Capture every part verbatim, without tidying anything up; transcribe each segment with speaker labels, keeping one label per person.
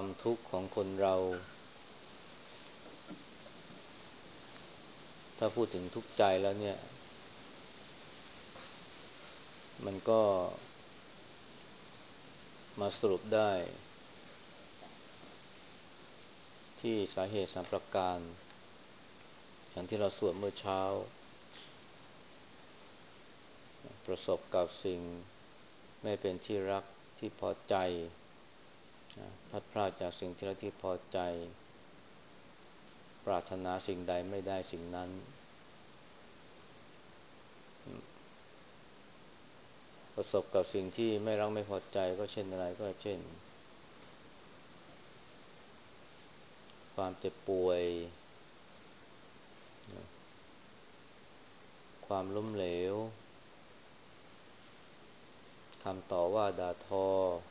Speaker 1: ความทุกข์ของคนเราถ้าพูดถึงทุกข์ใจแล้วเนี่ยมันก็มาสรุปได้ที่สาเหตุสามประการอย่างที่เราสวดเมื่อเช้าประสบกับสิ่งไม่เป็นที่รักที่พอใจพลัดพรากจากสิ่งที่รักที่พอใจปรารถนาสิ่งใดไม่ได้สิ่งนั้นประสบกับสิ่งที่ไม่รักไม่พอใจก็เช่นอะไรก็เช่นความเจ็บป่วยความล้มเหลวคำต่อว่าด่าทอ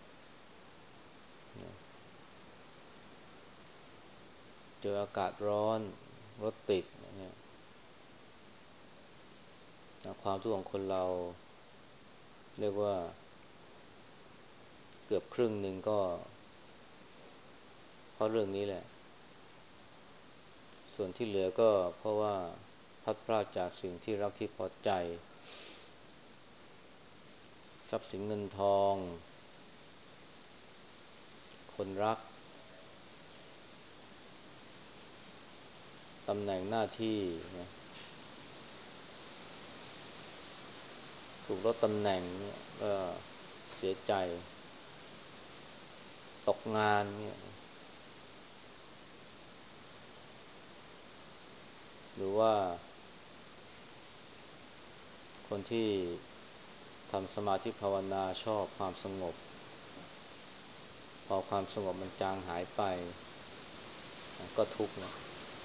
Speaker 1: เจออากาศร้อนรถติดเนี่ยความทุกข์ของคนเราเรียกว่าเกือบครึ่งหนึ่งก็เพราะเรื่องนี้แหละส่วนที่เหลือก็เพราะว่าพลัดพรากจากสิ่งที่รักที่พอใจทรัพย์สินเงินทองคนรักตำแหน่งหน้าที่นะถูกลดตำแหน่งเนี่ยก็เสียใจตกงานเนี่ยหรือว่าคนที่ทำสมาธิภาวนาชอบความสงบพอความสงบมันจางหายไปก็ทุกข์นะ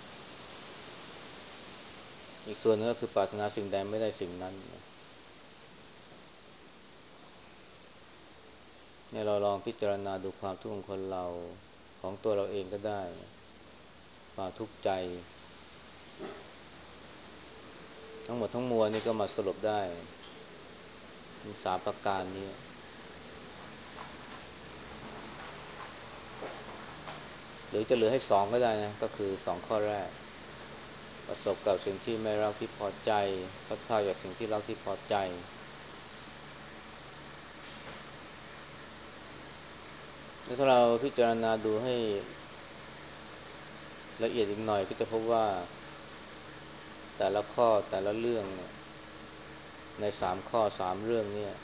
Speaker 1: อีกส่วนนึงก็คือปรารถนาสิ่งใดไม่ได้สิ่งนั้นเนี่ยเราลองพิจารณาดูความทุกข์ของคนเราของตัวเราเองก็ได้ความทุกข์ใจทั้งหมดทั้งมวลนี่ก็มาสรุปได้มีสามประการนี้หรือจะเหลือให้สองก็ได้นะก็คือสองข้อแรกประสบกับสิ่งที่ไม่รักที่พอใจพลัดพรากจากสิ่งที่รักที่พอใจแล้วถ้าเราพิจารณาดูให้ละเอียดอีกหน่อยก็จะพบว่าแต่ละข้อแต่ละเรื่องเนี่ยในสามข้อสามเรื่องเนี่ย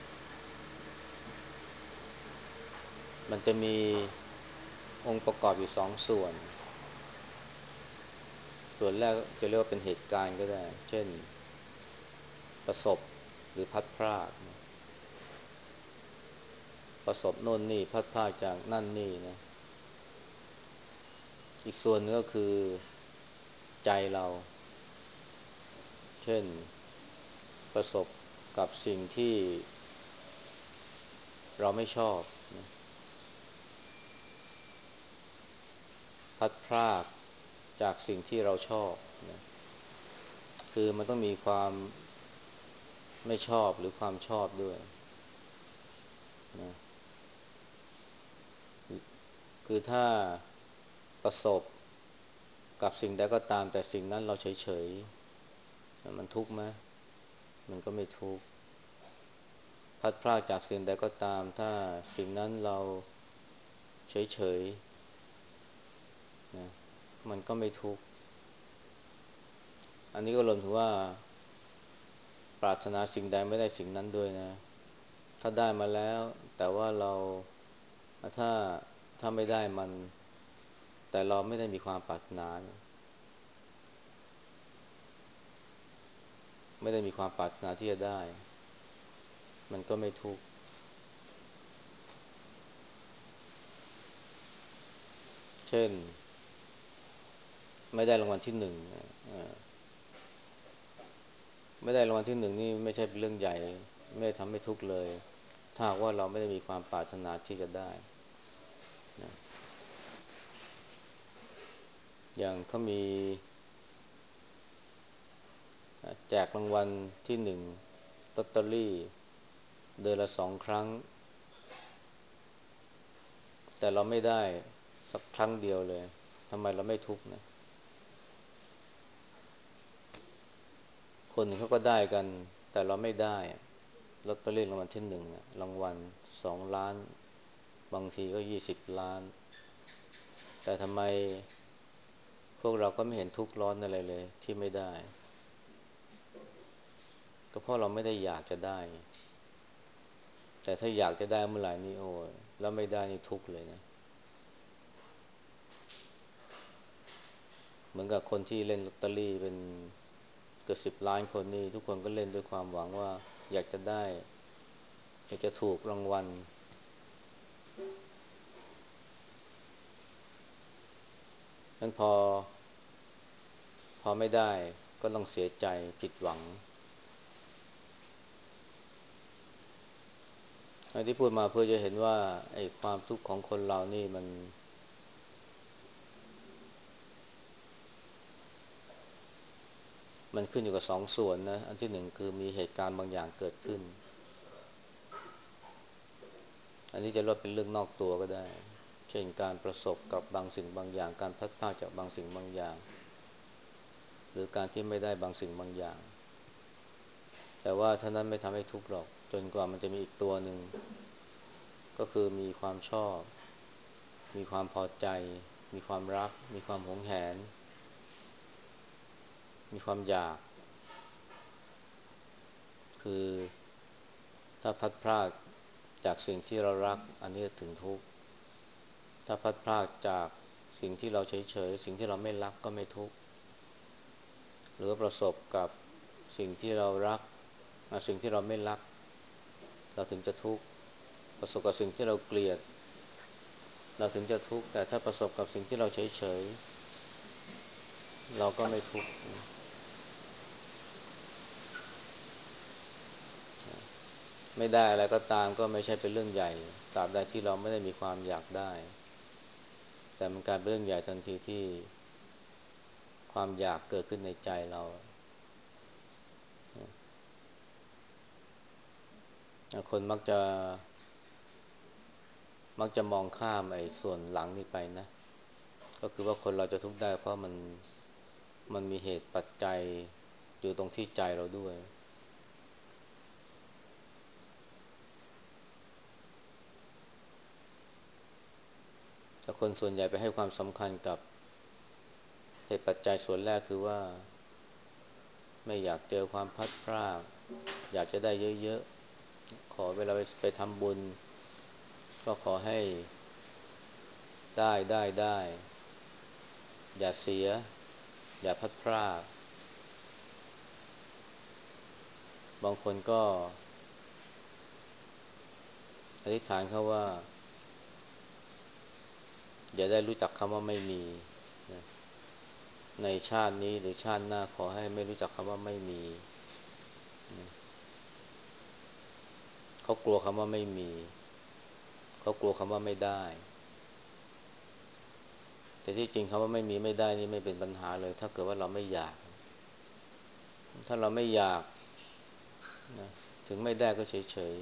Speaker 1: มันจะมีองค์ประกอบอยู่สองส่วนส่วนแรกจะเรียกว่าเป็นเหตุการณ์ก็ได้เช่นประสบหรือพลัดพรากประสบโน่นนี่พลัดพรากจากนั่นนี่นะอีกส่วนนึงก็คือใจเราเช่นประสบกับสิ่งที่เราไม่ชอบนะพลัดพรากจากสิ่งที่เราชอบนะคือมันต้องมีความไม่ชอบหรือความชอบด้วยนะคือถ้าประสบกับสิ่งใดก็ตามแต่สิ่งนั้นเราเฉยๆมันทุกข์ไหมมันก็ไม่ทุกข์พลัดพรากจากสิ่งใดก็ตามถ้าสิ่งนั้นเราเฉยๆนะมันก็ไม่ทุกข์อันนี้ก็รวมถึงว่าปรารถนาสิ่งใดไม่ได้สิ่งนั้นด้วยนะถ้าได้มาแล้วแต่ว่าเราถ้าถ้าไม่ได้มันแต่เราไม่ได้มีความปรารถนาไม่ได้มีความปรารถนาที่จะได้มันก็ไม่ทุกข์เช่นไม่ได้รางวัลที่หนึ่งไม่ได้รางวัลที่หนึ่งนี่ไม่ใช่เป็นเรื่องใหญ่ไม่ทำให้ทุกข์เลยถ้าว่าเราไม่ได้มีความปรารถนาที่จะได้นะอย่างเขามีแจกรางวัลที่หนึ่งลอตเตอรี่เดือนละสองครั้งแต่เราไม่ได้สักครั้งเดียวเลยทำไมเราไม่ทุกข์นะคนอื่นเขาก็ได้กันแต่เราไม่ได้ลอตเตอรี่รางวัลที่หนึ่งรางวัลสองล้านบางทีก็ยี่สิบล้านแต่ทำไมพวกเราก็ไม่เห็นทุกข์ร้อนอะไรเลยที่ไม่ได้ก็เพราะเราไม่ได้อยากจะได้แต่ถ้าอยากจะได้เมื่อไหร่นี่โอ้ยแล้วไม่ได้นี่ทุกข์เลยนะเหมือนกับคนที่เล่นลอตเตอรี่เป็นเกือบสิบล้านคนนี่ทุกคนก็เล่นด้วยความหวังว่าอยากจะได้อยากจะถูกรางวัลนั้นพอพอไม่ได้ก็ต้องเสียใจผิดหวังอันที่พูดมาเพื่อจะเห็นว่าไอ้ความทุกข์ของคนเรานี่มันมันขึ้นอยู่กับสองส่วนนะอันที่หนึ่งคือมีเหตุการณ์บางอย่างเกิดขึ้นอันนี้จะเรียกเป็นเรื่องนอกตัวก็ได้เช่นการประสบกับบางสิ่งบางอย่างการพลัดพรากจากบางสิ่งบางอย่างหรือการที่ไม่ได้บางสิ่งบางอย่างแต่ว่าท่านั้นไม่ทำให้ทุกข์หรอกจนกว่ามันจะมีอีกตัวหนึ่งก็คือมีความชอบมีความพอใจมีความรักมีความหวงแหนมีความอยากคือถ้าพลัดพรากจากสิ่งที่เรารักอันนี้ถึงทุกข์ถ้าพลัดพรากจากสิ่งที่เราเฉยๆสิ่งที่เราไม่รักก็ไม่ทุกข์หรือประสบกับสิ่งที่เรารักสิ่งที่เราไม่รักเราถึงจะทุกข์ประสบกับสิ่งที่เราเกลียดเราถึงจะทุกข์แต่ถ้าประสบกับสิ่งที่เราเฉยๆเราก็ไม่ทุกข์ไม่ได้อะไรก็ตามก็ไม่ใช่เป็นเรื่องใหญ่ตราบใดที่เราไม่ได้มีความอยากได้แต่มันกลายเป็นเรื่องใหญ่ทันทีที่ความอยากเกิดขึ้นในใจเราคนมักจะมักจะมองข้ามไอ้ส่วนหลังนี้ไปนะก็คือว่าคนเราจะทุกข์ได้เพราะมันมันมีเหตุปัจจัยอยู่ตรงที่ใจเราด้วยแต่คนส่วนใหญ่ไปให้ความสำคัญกับเหตุปัจจัยส่วนแรกคือว่าไม่อยากเจอความพลัดพรากอยากจะได้เยอะๆขอเวลาไปไปทำบุญก็ขอให้ได้ได้ได้อย่าเสียอย่าพลัดพรากบางคนก็อธิษฐานเขาว่าอย่าได้รู้จักคำว่าไม่มีนะในชาตินี้หรือชาติหน้าขอให้ไม่รู้จักคำว่าไม่มีนะเขากลัวคำว่าไม่มีเขากลัวคำว่าไม่ได้แต่ที่จริงคำว่าไม่มีไม่ได้นี่ไม่เป็นปัญหาเลยถ้าเกิดว่าเราไม่อยากถ้าเราไม่อยากนะถึงไม่ได้ก็เฉย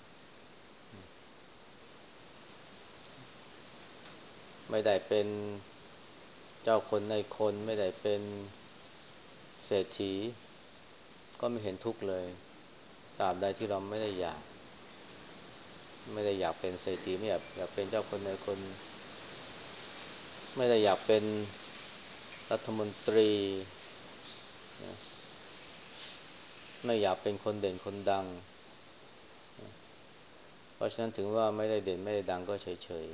Speaker 1: ๆไม่ได้เป็นเจ้าคนในคนไม่ได้เป็นเศรษฐีก็ไม่เห็นทุกข์เลยตราบใดที่เราไม่ได้อยากไม่ได้อยากเป็นเศรษฐีไม่อยากอยากเป็นเจ้าคนในคนไม่ได้อยากเป็นรัฐมนตรีนะไม่อยากเป็นคนเด่นคนดังนะเพราะฉะนั้นถึงว่าไม่ได้เด่นไม่ได้ดังก็เฉย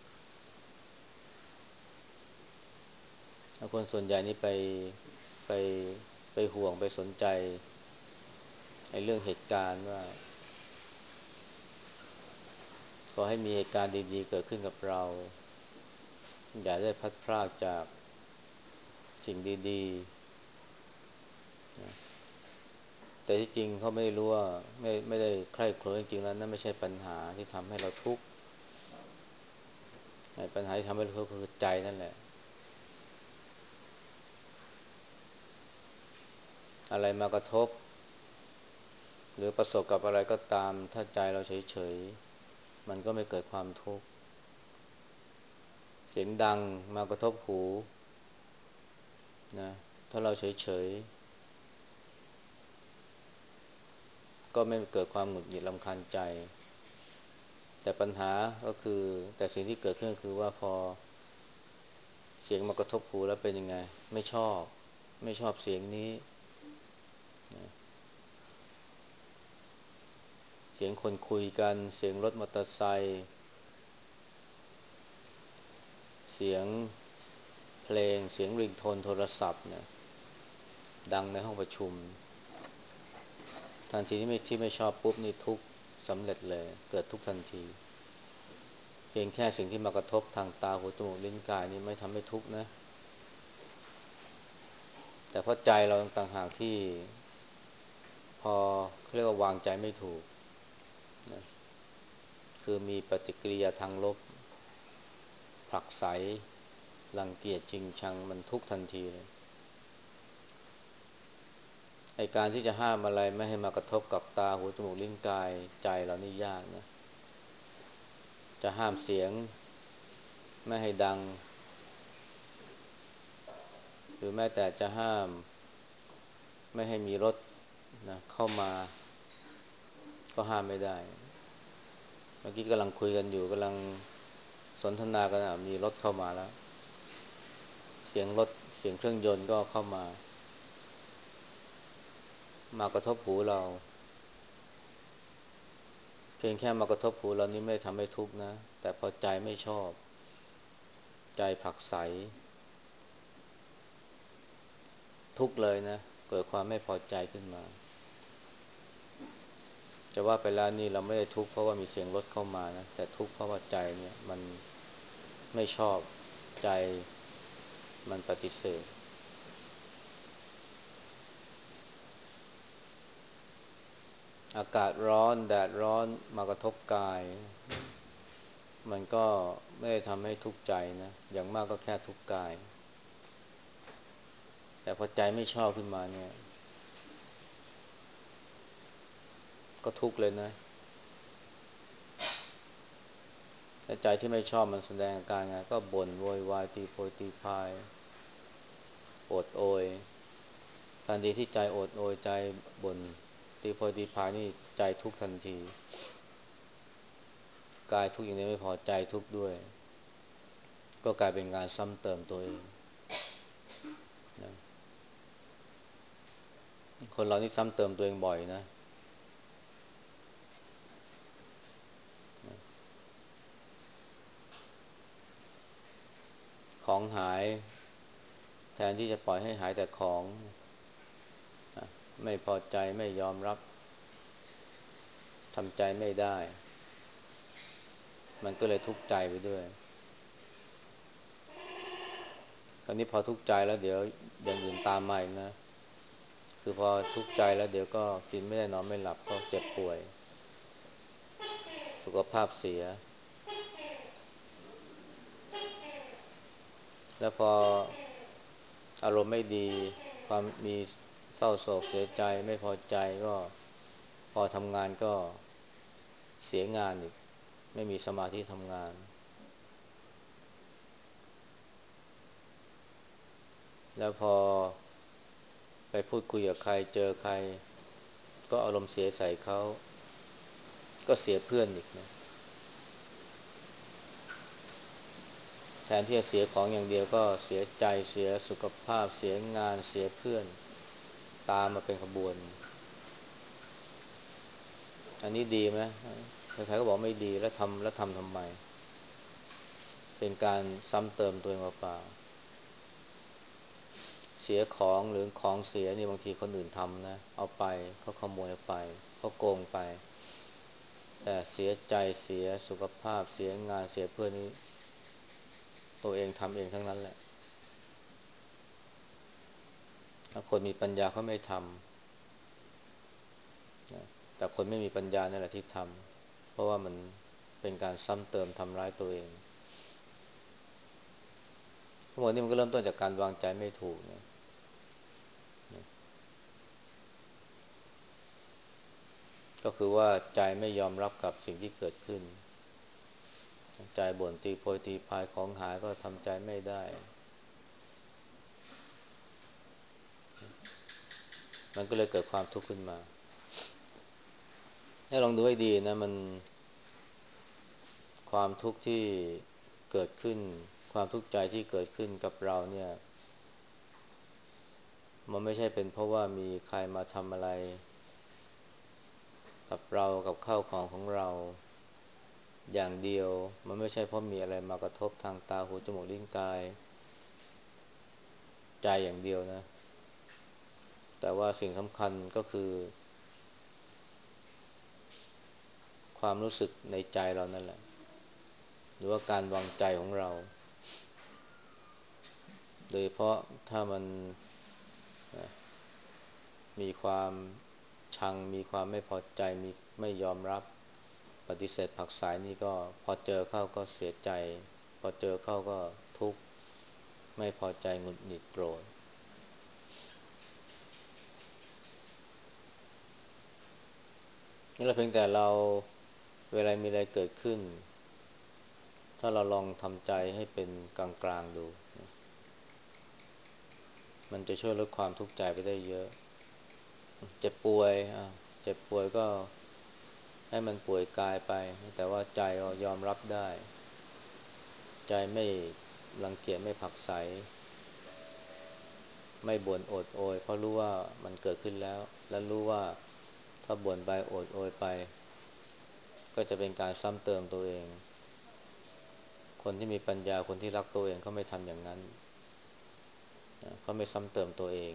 Speaker 1: ๆแล้วคนส่วนใหญ่นี่ไปไปไปห่วงไปสนใจไอ้เรื่องเหตุการณ์ว่าขอให้มีเหตุการณ์ดีๆเกิดขึ้นกับเราอย่าได้พลัดพรากจากสิ่งดีๆนะแต่ที่จริงเขาไม่รู้ว่าไม่ไม่ได้ใคร่ครวญจริงๆแล้วนั่นไม่ใช่ปัญหาที่ทำให้เราทุกข์ไอ้ปัญหาที่ทำให้เราทุกข์คือใจนั่นแหละอะไรมากระทบหรือประสบกับอะไรก็ตามถ้าใจเราเฉยๆมันก็ไม่เกิดความทุกข์เสียงดังมากระทบหูนะถ้าเราเฉยๆก็ไม่เกิดความหงุดหงิดรำคาญใจแต่ปัญหาก็คือแต่สิ่งที่เกิดขึ้นก็คือว่าพอเสียงมากระทบหูแล้วเป็นยังไงไม่ชอบไม่ชอบเสียงนี้นะเสียงคนคุยกันเสียงรถมอเตอร์ไซค์เสียงเพลงเสียงริงโทนโทรศัพท์เนี่ยดังในห้องประชุมทันทีที่ไม่ที่ไม่ชอบปุ๊บนี่ทุกข์สำเร็จเลยเกิดทุกข์ทันทีเพียงแค่สิ่งที่มากระทบทางตาหูจมูกลิ้นกายนี่ไม่ทำให้ทุกข์นะแต่เพราะใจเราต่างหากที่พอเขาเรียกว่าวางใจไม่ถูกนะคือมีปฏิกิริยาทางลบผลักไสรังเกียจจริงชังมันทุกข์ทันทีเลยไอ้การที่จะห้ามอะไรไม่ให้มากระทบกับตาหูจมูกลิ้นกายใจเรานี่ยากนะจะห้ามเสียงไม่ให้ดังหรือแม้แต่จะห้ามไม่ให้มีรถนะเข้ามาก็ห้ามไม่ได้เมื่อกี้กำลังคุยกันอยู่กำลังสนทนากันอ่ะมีรถเข้ามาแล้วเสียงรถเสียงเครื่องยนต์ก็เข้ามามากระทบหูเราเพียงแค่มากระทบหูเรานี่ไม่ทำให้ทุกข์นะแต่พอใจไม่ชอบใจผลักไสทุกข์เลยนะเกิดความไม่พอใจขึ้นมาจะว่าไปแล้วนี่เราไม่ได้ทุกข์เพราะว่ามีเสียงรถเข้ามานะแต่ทุกข์เพราะว่าใจเนี่ยมันไม่ชอบใจมันปฏิเสธอากาศร้อนแดดร้อนมากระทบกายมันก็ไม่ได้ทำให้ทุกข์ใจนะอย่างมากก็แค่ทุกข์กายแต่พอใจไม่ชอบขึ้นมาเนี่ยก็ทุกข์เลยนะแต่ใจที่ไม่ชอบมันแสดงอาการไงก็บ่นโวยวายตีโพยตีพายโอดโอยทันทีที่ใจโอดโอยใจบ่นตีโพยตีพายนี่ใจทุกข์ทันทีกายทุกข์อย่างนี้ไม่พอใจทุกข์ด้วยก็กลายเป็นการซ้ำเติมตัวเองนะคนเรานี่ซ้ำเติมตัวเองบ่อยนะของหายแทนที่จะปล่อยให้หายแต่ของไม่พอใจไม่ยอมรับทำใจไม่ได้มันก็เลยทุกข์ใจไปด้วยคราวนี้พอทุกข์ใจแล้วเดี๋ยวอย่างอื่นตามมาอีกนะคือพอทุกข์ใจแล้วเดี๋ยวก็กินไม่ได้นอนไม่หลับก็เจ็บป่วยสุขภาพเสียแล้วพออารมณ์ไม่ดีความมีเศร้าโศกเสียใจไม่พอใจก็พอทำงานก็เสียงานอีกไม่มีสมาธิทำงานแล้วพอไปพูดคุยกับใครเจอใครก็อารมณ์เสียใส่เขาก็เสียเพื่อนอีกนะแทนที่จะเสียของอย่างเดียวก็เสียใจเสียสุขภาพเสียงานเสียเพื่อนตามมาเป็นขบวนอันนี้ดีไหมใครๆก็บอกไม่ดีแล้วทำแล้วทำทำไมเป็นการซ้ำเติมตัวเองเปล่าๆเสียของหรือของเสียนี่บางทีคนอื่นทำนะเอาไปเขาขโมยไปเขาโกงไปแต่เสียใจเสียสุขภาพเสียงานเสียเพื่อนนี่ตัวเองทำเองทั้งนั้นแหละถ้าคนมีปัญญาเขาไม่ทำนะแต่คนไม่มีปัญญานี่แหละที่ทำเพราะว่ามันเป็นการซ้ำเติมทำร้ายตัวเองทั้งหมดนี้มันก็เริ่มต้นจากการวางใจไม่ถูกนะก็คือว่าใจไม่ยอมรับกับสิ่งที่เกิดขึ้นใจบ่นตีโพยตีพายของหายก็ทำใจไม่ได้มันก็เลยเกิดความทุกข์ขึ้นมาให้ลองดูให้ดีนะมันความทุกข์ที่เกิดขึ้นความทุกข์ใจที่เกิดขึ้นกับเราเนี่ยมันไม่ใช่เป็นเพราะว่ามีใครมาทำอะไรกับเรากับข้าวของของเราอย่างเดียวมันไม่ใช่เพราะมีอะไรมากระทบทางตาหูจมูกลิ้นกายใจอย่างเดียวนะแต่ว่าสิ่งสำคัญก็คือความรู้สึกในใจเรานั่นแหละหรือว่าการวางใจของเราโดยเพราะถ้ามันมีความชังมีความไม่พอใจมีไม่ยอมรับปฏิเสธผลักไสนี่ก็พอเจอเข้าก็เสียใจพอเจอเข้าก็ทุกข์ไม่พอใจหงุดหงิดโกรธนี่เราเพียงแต่เราเวลามีอะไรเกิดขึ้นถ้าเราลองทำใจให้เป็นกลางๆดูมันจะช่วยลดความทุกข์ใจไปได้เยอะเจ็บป่วยอ่ะเจ็บป่วยก็ให้มันป่วยกายไปแต่ว่าใจเรายอมรับได้ใจไม่รังเกียจไม่ผลักไสไม่บ่นโอดโอยเพราะรู้ว่ามันเกิดขึ้นแล้วและรู้ว่าถ้าบ่นไปโอดโอยไปก็จะเป็นการซ้ำเติมตัวเองคนที่มีปัญญาคนที่รักตัวเองเขาไม่ทำอย่างนั้นเขาไม่ซ้ำเติมตัวเอง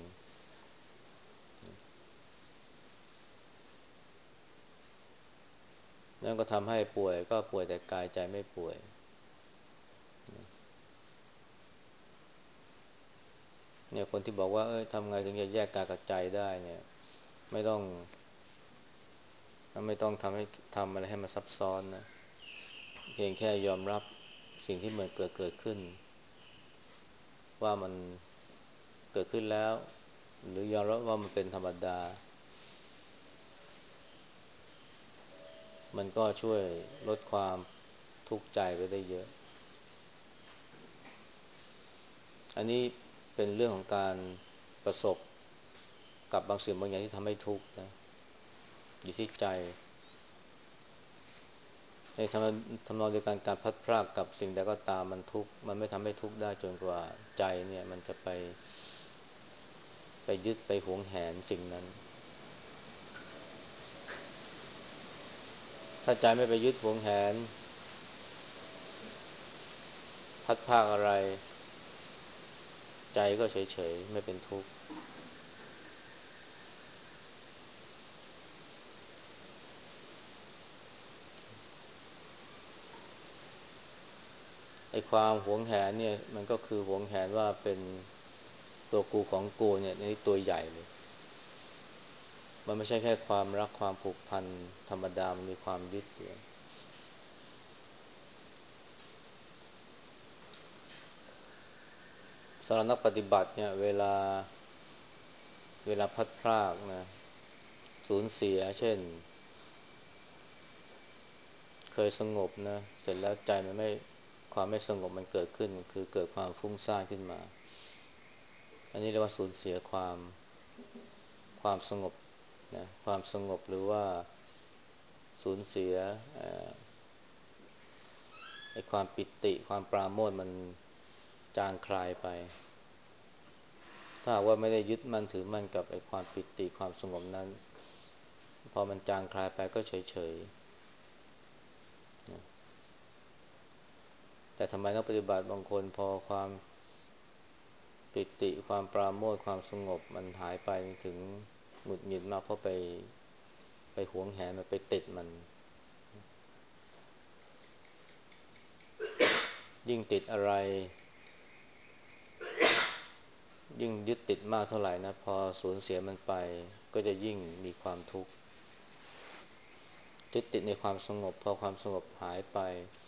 Speaker 1: นั่นก็ทำให้ป่วยก็ป่วยแต่กายใจไม่ป่วยเนี่ยคนที่บอกว่าเอ้ยทำไงถึงจะแยกกายกับใจได้เนี่ยไม่ต้องไม่ต้องทำให้ทำอะไรให้มันซับซ้อนนะเพียงแค่ยอมรับสิ่งที่เหมือนเกิดเกิดขึ้นว่ามันเกิดขึ้นแล้วหรือยอมรับว่ามันเป็นธรรมดามันก็ช่วยลดความทุกข์ใจไปได้เยอะอันนี้เป็นเรื่องของการประสบกับบางสิ่งบางอย่างที่ทำให้ทุกข์นะอยู่ที่ใจในทำทำนองเดียวกันการพลัดพรากกับสิ่งใดก็ตามมันทุกข์มันไม่ทำให้ทุกข์ได้จนกว่าใจเนี่ยมันจะไปไปยึดไปหวงแหนสิ่งนั้นถ้าใจไม่ไปยึดหวงแหนพลัดพรากอะไรใจก็เฉยๆไม่เป็นทุกข์ไอ้ความหวงแหนเนี่ยมันก็คือหวงแหนว่าเป็นตัวกูของกูเนี่ยนี่ตัวใหญ่เลยมันไม่ใช่แค่ความรักความผูกพันธรรมดามันมีความยึดด้วยสำหรับนักปฏิบัติเนี่ยเวลาเวลาพลัดพรากนะสูญเสียเช่นเคยสงบนะเสร็จแล้วใจมันไม่ความไม่สงบมันเกิดขึ้นคือเกิดความฟุ้งซ่านขึ้นมาอันนี้เรียกว่าสูญเสียความความสงบนะความสงบหรือว่าสูญเสียไอ้ความปิติความปราโมทย์มันจางคลายไปถ้าหากว่าไม่ได้ยึดมั่นถือมั่นกับไอ้ความปิติความสงบนั้นพอมันจางคลายไปก็เฉยๆนะแต่ทำไมนักปฏิบัติบางคนพอความปิติความปราโมทย์ความสงบมันหายไปถึงหงุดหงิดมากเพราะไปไปหวงแหนมันไปติดมันยิ่งติดอะไรยิ่งยึดติดมากเท่าไหร่นะพอสูญเสียมันไปก็จะยิ่งมีความทุกข์ยึดติดในความสงบพอความสงบหายไป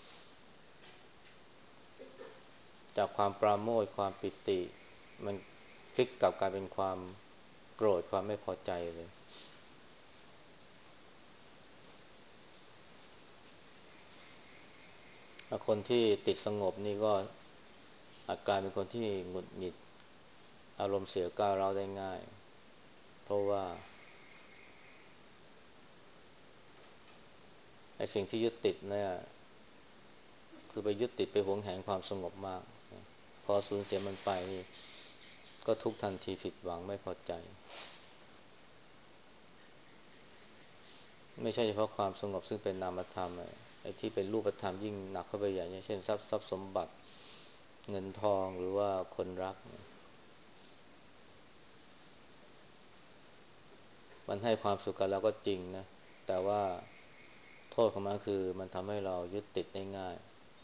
Speaker 1: จากความปราโมทย์ความปิติมันพลิกกลับกลายเป็นความโกรธความไม่พอใจเลยคนที่ติดสงบนี่ก็อาการเป็นคนที่หงุดหงิดอารมณ์เสียก้าวร้าวได้ง่ายเพราะว่าไอ้สิ่งที่ยึดติดเนี่ยคือไปยึดติดไปหวงแหนความสงบมากพอสูญเสียมันไปนี่ก็ทุกทันทีผิดหวังไม่พอใจไม่ใช่เฉพาะความสงบซึ่งเป็นนามธรรมไอ้ที่เป็นรูปธรรมยิ่งหนักเข้าไปใหญ่เช่นทรัพย์ทรัพย์สมบัติเงินทองหรือว่าคนรักมันให้ความสุขกับเราก็จริงนะแต่ว่าโทษของมันคือมันทำให้เรายึดติดได้ง่าย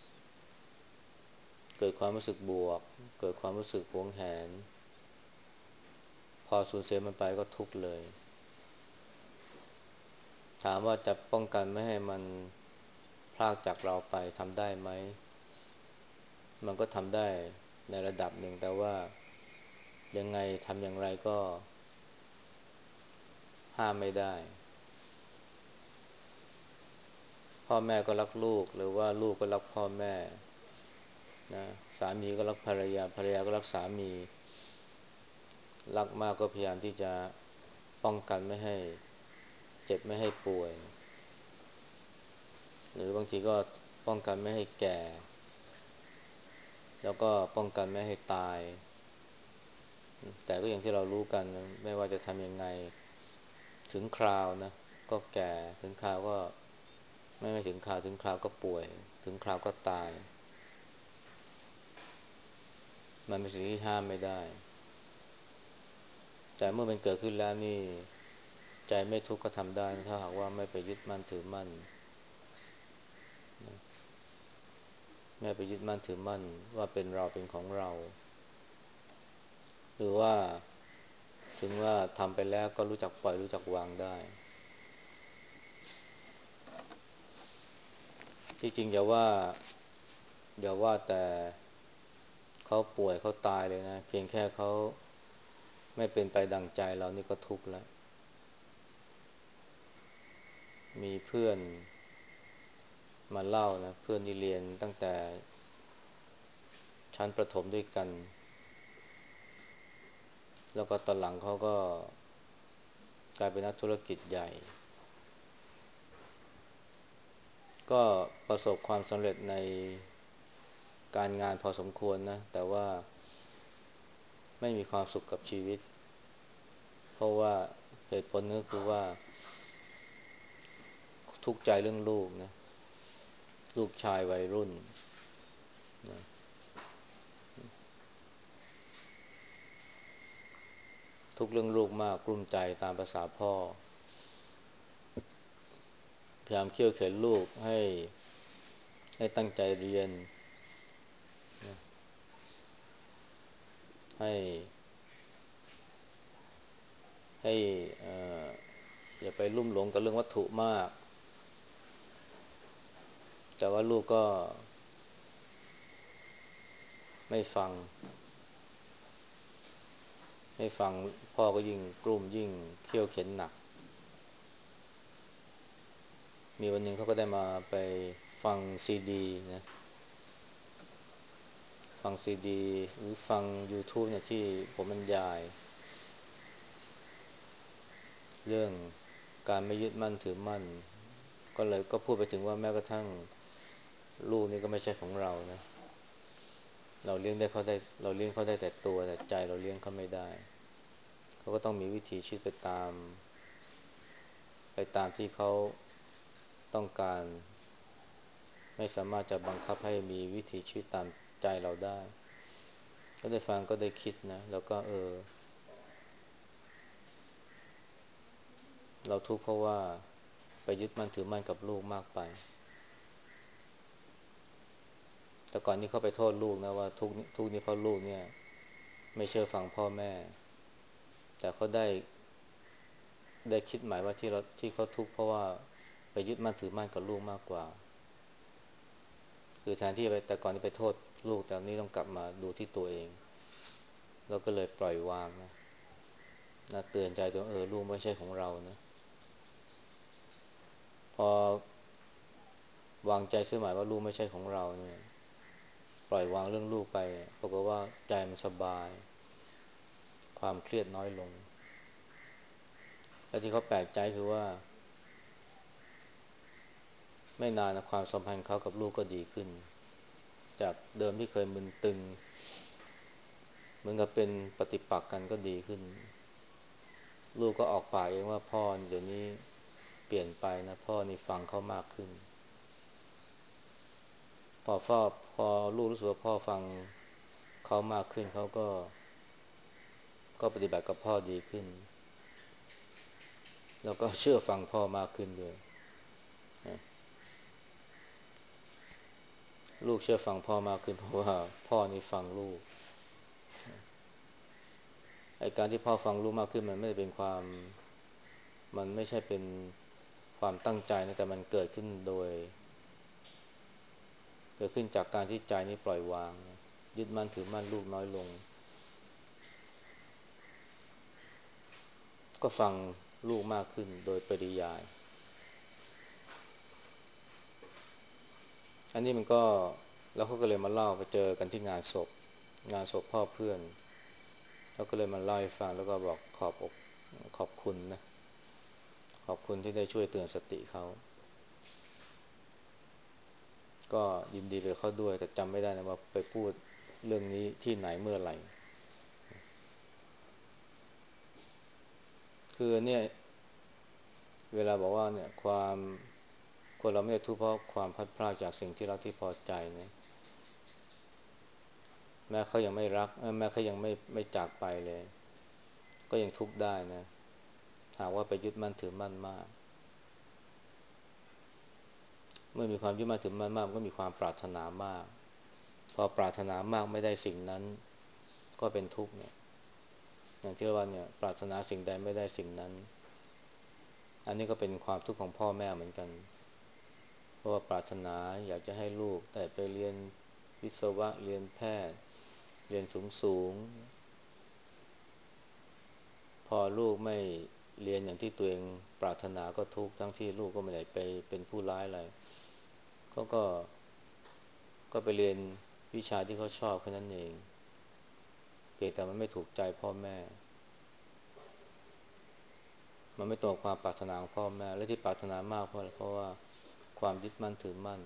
Speaker 1: เกิดความรู้สึกบวกเกิดความรู้สึกหวงแหนพอสูญเสียมันไปก็ทุกข์เลยถามว่าจะป้องกันไม่ให้มันพรากจากเราไปทำได้ไหมมันก็ทำได้ในระดับหนึ่งแต่ว่ายังไงทำอย่างไรก็ห้ามไม่ได้พ่อแม่ก็รักลูกหรือว่าลูกก็รักพ่อแม่นะสามีก็รักภรรยาภรรยาก็รักสามีรักมากก็พยายามที่จะป้องกันไม่ให้เจ็บไม่ให้ป่วยหรือบางทีก็ป้องกันไม่ให้แก่แล้วก็ป้องกันไม่ให้ตายแต่ก็อย่างที่เรารู้กันไม่ว่าจะทำยังไงถึงคราวนะก็แก่ถึงคราวก็ไม่ไม่ถึงคราวถึงคราวก็ป่วยถึงคราวก็ตายมันเป็นสิ่งที่ห้ามไม่ได้แต่เมื่อมันเกิดขึ้นแล้วนี่ใจไม่ทุกข์ก็ทำได้นะถ้าหากว่าไม่ไปยึดมั่นถือมั่นไม่ไปยึดมั่นถือมั่นว่าเป็นเราเป็นของเราหรือว่าถึงว่าทำไปแล้วก็รู้จักปล่อยรู้จักวางได้ที่จริงอย่าว่าอย่าว่าแต่เขาป่วยเขาตายเลยนะเพียงแค่เขาไม่เป็นไปดั่งใจเรานี่ก็ทุกข์แล้วมีเพื่อนมาเล่านะเพื่อนที่เรียนตั้งแต่ชั้นประถมด้วยกันแล้วก็ตอนหลังเขาก็กลายเป็นนักธุรกิจใหญ่ก็ประสบความสำเร็จในการงานพอสมควรนะแต่ว่าไม่มีความสุขกับชีวิตเพราะว่าเหตุผลก็คือว่าทุกข์ใจเรื่องลูกนะลูกชายวัยรุ่นนะทุกข์เรื่องลูกมากกลุ้มใจตามภาษาพ่อพยายามเคี่ยวเข็นลูกให้ให้ตั้งใจเรียนนะให้ให้เอ่ออย่าไปลุ่มหลงกับเรื่องวัตถุมากแต่ว่าลูกก็ไม่ฟังไม่ฟังพ่อก็ยิ่งกลุ้มยิ่งเคี่ยวเข็นหนักมีวันหนึ่งเขาก็ได้มาไปฟังซีดีนะฟังซีดีหรือฟัง YouTube เนี่ยที่ผมบรรยายเรื่องการไม่ยึดมั่นถือมั่นก็เลยก็พูดไปถึงว่าแม้กระทั่งลูกนี่ก็ไม่ใช่ของเรานะเราเลี้ยงได้เขาได้เราเลี้ยงเขาได้แต่ตัวแต่ใจเราเลี้ยงเขาไม่ได้เขาก็ต้องมีวิถีชีวิตไปตามไปตามที่เขาต้องการไม่สามารถจะบังคับให้มีวิถีชีวิตตามใจเราได้ก็ได้ฟังก็ได้คิดนะแล้วก็เออเราทุกข์เพราะว่าไปยึดมั่นถือมั่นกับลูกมากไปแต่ก่อนนี้เขาไปโทษลูกนะว่าทุกทุกนี้เพราะลูกเนี่ยไม่เชื่อฟังพ่อแม่แต่เขาได้ได้คิดหมายว่าที่เราที่เขาทุกข์เพราะว่าไปยึดมั่นถือมั่นกับลูกมากกว่าคือแทนที่จะไปแต่ก่อนที่ไปโทษลูกแต่นี้ต้องกลับมาดูที่ตัวเองแล้วก็เลยปล่อยวางนะนะเตือนใจตัวเออลูกไม่ใช่ของเรานะพอวางใจเสียหมายว่าลูกไม่ใช่ของเราเนี่ยปล่อยวางเรื่องลูกไปปรากฏว่าใจมันสบายความเครียดน้อยลงและที่เขาแปลกใจคือว่าไม่นานนะความสัมพันธ์เขากับลูกก็ดีขึ้นจากเดิมที่เคยมึนตึงเหมือนกับเป็นปฏิปักษ์กันก็ดีขึ้นลูกก็ออกปากเองว่าพ่อเดี๋ยวนี้เปลี่ยนไปนะพ่อนี่ฟังเขามากขึ้นพอพ่อพอลูกรู้สึกว่าพ่อฟังเขามากขึ้นเขาก็ก็ปฏิบัติกับพ่อดีขึ้นแล้วก็เชื่อฟังพ่อมากขึ้นด้วยลูกเชื่อฟังพ่อมากขึ้นเพราะว่าพ่อนี่ฟังลูกไอ้การที่พ่อฟังลูกมากขึ้นมันไม่ได้เป็นความมันไม่ใช่เป็นความตั้งใจนะแต่มันเกิดขึ้นโดยเกิดขึ้นจากการที่ใจนี้ปล่อยวางยึดมั่นถือมั่นลูกน้อยลงก็ฟังลูกมากขึ้นโดยปริยายอันนี้มันก็แล้วเขาก็เลยมาเล่าไปเจอกันที่งานศพงานศพพ่อเพื่อนเขาก็เลยมาเล่าให้ฟังแล้วก็บอกขอบอกขอบคุณนะขอบคุณที่ได้ช่วยเตือนสติเขาก็ยินดีเลยเขาด้วยแต่จำไม่ได้นะว่าไปพูดเรื่องนี้ที่ไหนเมื่อไหร่คือเนี่ยเวลาบอกว่าเนี่ยความคนเราไม่ได้ทุกข์เพราะความพลัดพรากจากสิ่งที่รักที่พอใจนะแม้เขายังไม่รักแม้เขายังไม่ไม่จากไปเลยก็ยังทุกข์ได้นะหากว่าไปยึดมั่นถือมั่นมากเมื่อมีความยึดมั่นถือมั่นมากก็มีความปรารถนามากพอปรารถนามากไม่ได้สิ่งนั้นก็เป็นทุกข์เนี่ยอย่างที่ว่าเนี่ยปรารถนาสิ่งใดไม่ได้สิ่งนั้นอันนี้ก็เป็นความทุกข์ของพ่อแม่เหมือนกันเพราะว่าปรารถนาอยากจะให้ลูกแต่ไปเรียนวิศวะเรียนแพทย์เรียนสูงสูงพอลูกไม่เรียนอย่างที่ตัวเองปรารถนาก็ทุกข์ทั้งที่ลูกก็ไม่ได้ไปเป็นผู้ร้ายอะไรเขาก็ก็ไปเรียนวิชาที่เขาชอบแค่นั้นเองเพียงแต่มันไม่ถูกใจพ่อแม่มันไม่ตรงความปรารถนาของพ่อแม่และที่ปรารถนามากเพราะอะไรเพราะว่าความยึดมั่นถือมั่น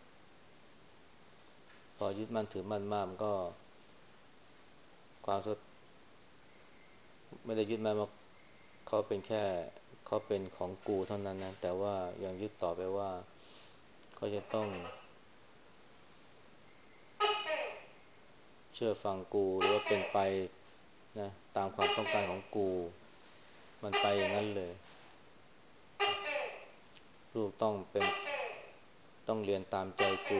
Speaker 1: พอยึดมั่นถือมั่นมากมันก็ความไม่ได้ยึดมั่นว่าเขาเป็นแค่เขาเป็นของกูเท่านั้นนะแต่ว่ายังยึดต่อไปว่าเขาจะต้องเชื่อฟังกูหรือว่าเป็นไปนะตามความต้องการของกูมันไปอย่างนั้นเลยลูกต้องเป็นต้องเรียนตามใจกู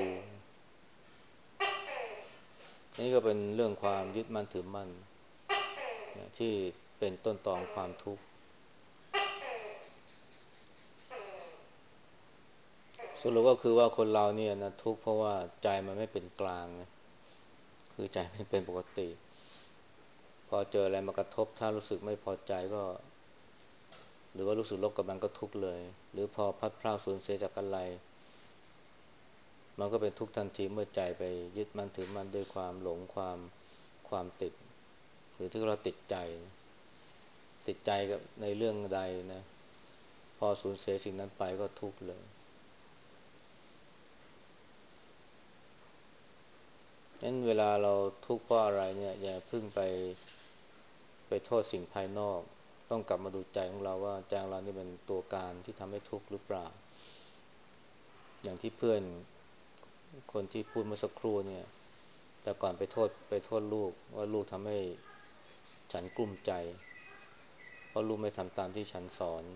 Speaker 1: นี่ก็เป็นเรื่องความยึดมั่นถือมั่นนะที่เป็นต้นตอของความทุกข์สรุปก็คือว่าคนเราเนี่ยนะทุกข์เพราะว่าใจมันไม่เป็นกลางนะคือใจไม่เป็นปกติพอเจออะไรมากระทบถ้ารู้สึกไม่พอใจก็หรือว่ารู้สึกลบกับมันก็ทุกข์เลยหรือพอพัดพลาดสูญเสียจากอะไรมันก็เป็นทุกข์ทันทีเมื่อใจไปยึดมั่นถือมั่นด้วยความหลงความความติดหรือที่เราติดใจติดใจกับในเรื่องใดนะพอสูญเสียสิ่งนั้นไปก็ทุกข์เลยงั้นเวลาเราทุกข์เพราะอะไรเนี่ยอย่าเพิ่งไปไปโทษสิ่งภายนอกต้องกลับมาดูใจของเราว่าใจของเรานี่เป็นตัวการที่ทำให้ทุกข์หรือเปล่าอย่างที่เพื่อนคนที่พูดเมื่อสักครู่เนี่ยแต่ก่อนไปโทษไปโทษลูกว่าลูกทำให้ฉันกลุ้มใจเพราะลูกไม่ทำตามที่ฉันสอน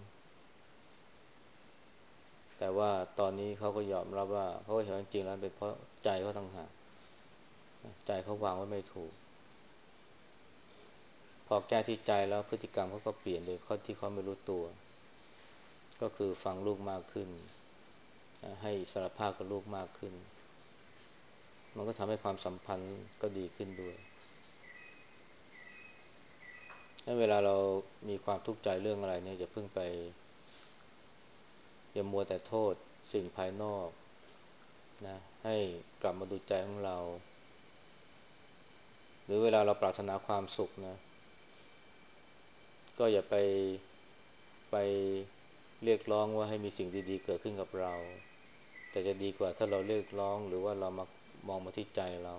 Speaker 1: แต่ว่าตอนนี้เขาก็ยอมรับว่าเขาก็เห็นจริงๆแล้วเป็นเพราะใจเขาต่างหากใจเขาวางไว้ไม่ถูกพอแก้ที่ใจแล้วพฤติกรรมเขาก็เปลี่ยนโดยเขาที่เขาไม่รู้ตัวก็คือฟังลูกมากขึ้นให้อิสรภาพกับลูกมากขึ้นมันก็ทำให้ความสัมพันธ์ก็ดีขึ้นด้วยถ้าเวลาเรามีความทุกข์ใจเรื่องอะไรเนี่ยอย่าเพิ่งไปอย่ามัวแต่โทษสิ่งภายนอกนะให้กลับมาดูใจของเราหรือเวลาเราปรารถนาความสุขนะก็อย่าไปไปเรียกร้องว่าให้มีสิ่งดีๆเกิดขึ้นกับเราแต่จะดีกว่าถ้าเราเรียกร้องหรือว่าเรามามองมาที่ใจเรา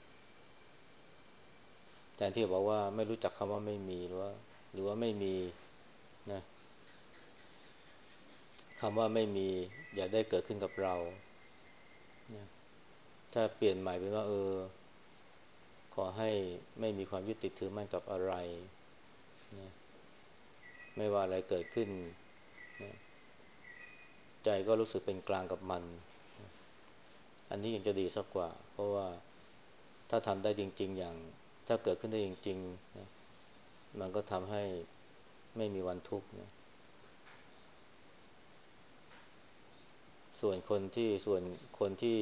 Speaker 1: แทนที่บอกว่าไม่รู้จักคำว่าไม่มีหรือว่าหรือว่าไม่มีนะคำว่าไม่มีอย่าได้เกิดขึ้นกับเรานะถ้าเปลี่ยนใหม่เป็นว่าเออขอให้ไม่มีความยึดติดถือมั่นกับอะไรนะไม่ว่าอะไรเกิดขึ้นนะใจก็รู้สึกเป็นกลางกับมันนะอันนี้ยังจะดีสักกว่าเพราะว่าถ้าทำได้จริงๆอย่างถ้าเกิดขึ้นได้จริงๆนะมันก็ทำให้ไม่มีวันทุกข์นะส่วนคนที่ส่วนคนที่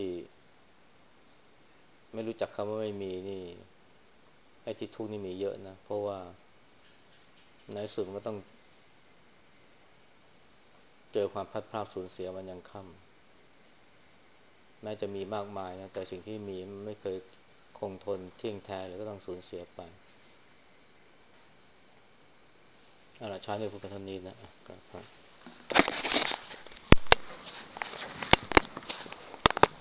Speaker 1: ไม่รู้จักคำว่าไม่มีนี่ไอ้ที่ทุกข์นี่มีเยอะนะเพราะว่าในที่สุดมันก็ต้องเจอความพลัดพรากสูญเสียวันยังค่ำแม้จะมีมากมายนะแต่สิ่งที่มีมันไม่เคยคงทนเที่ยงแท้เลยก็ต้องสูญเสียไปเอาล่ะเช้านี้พูดกันเท่านี้นะครับ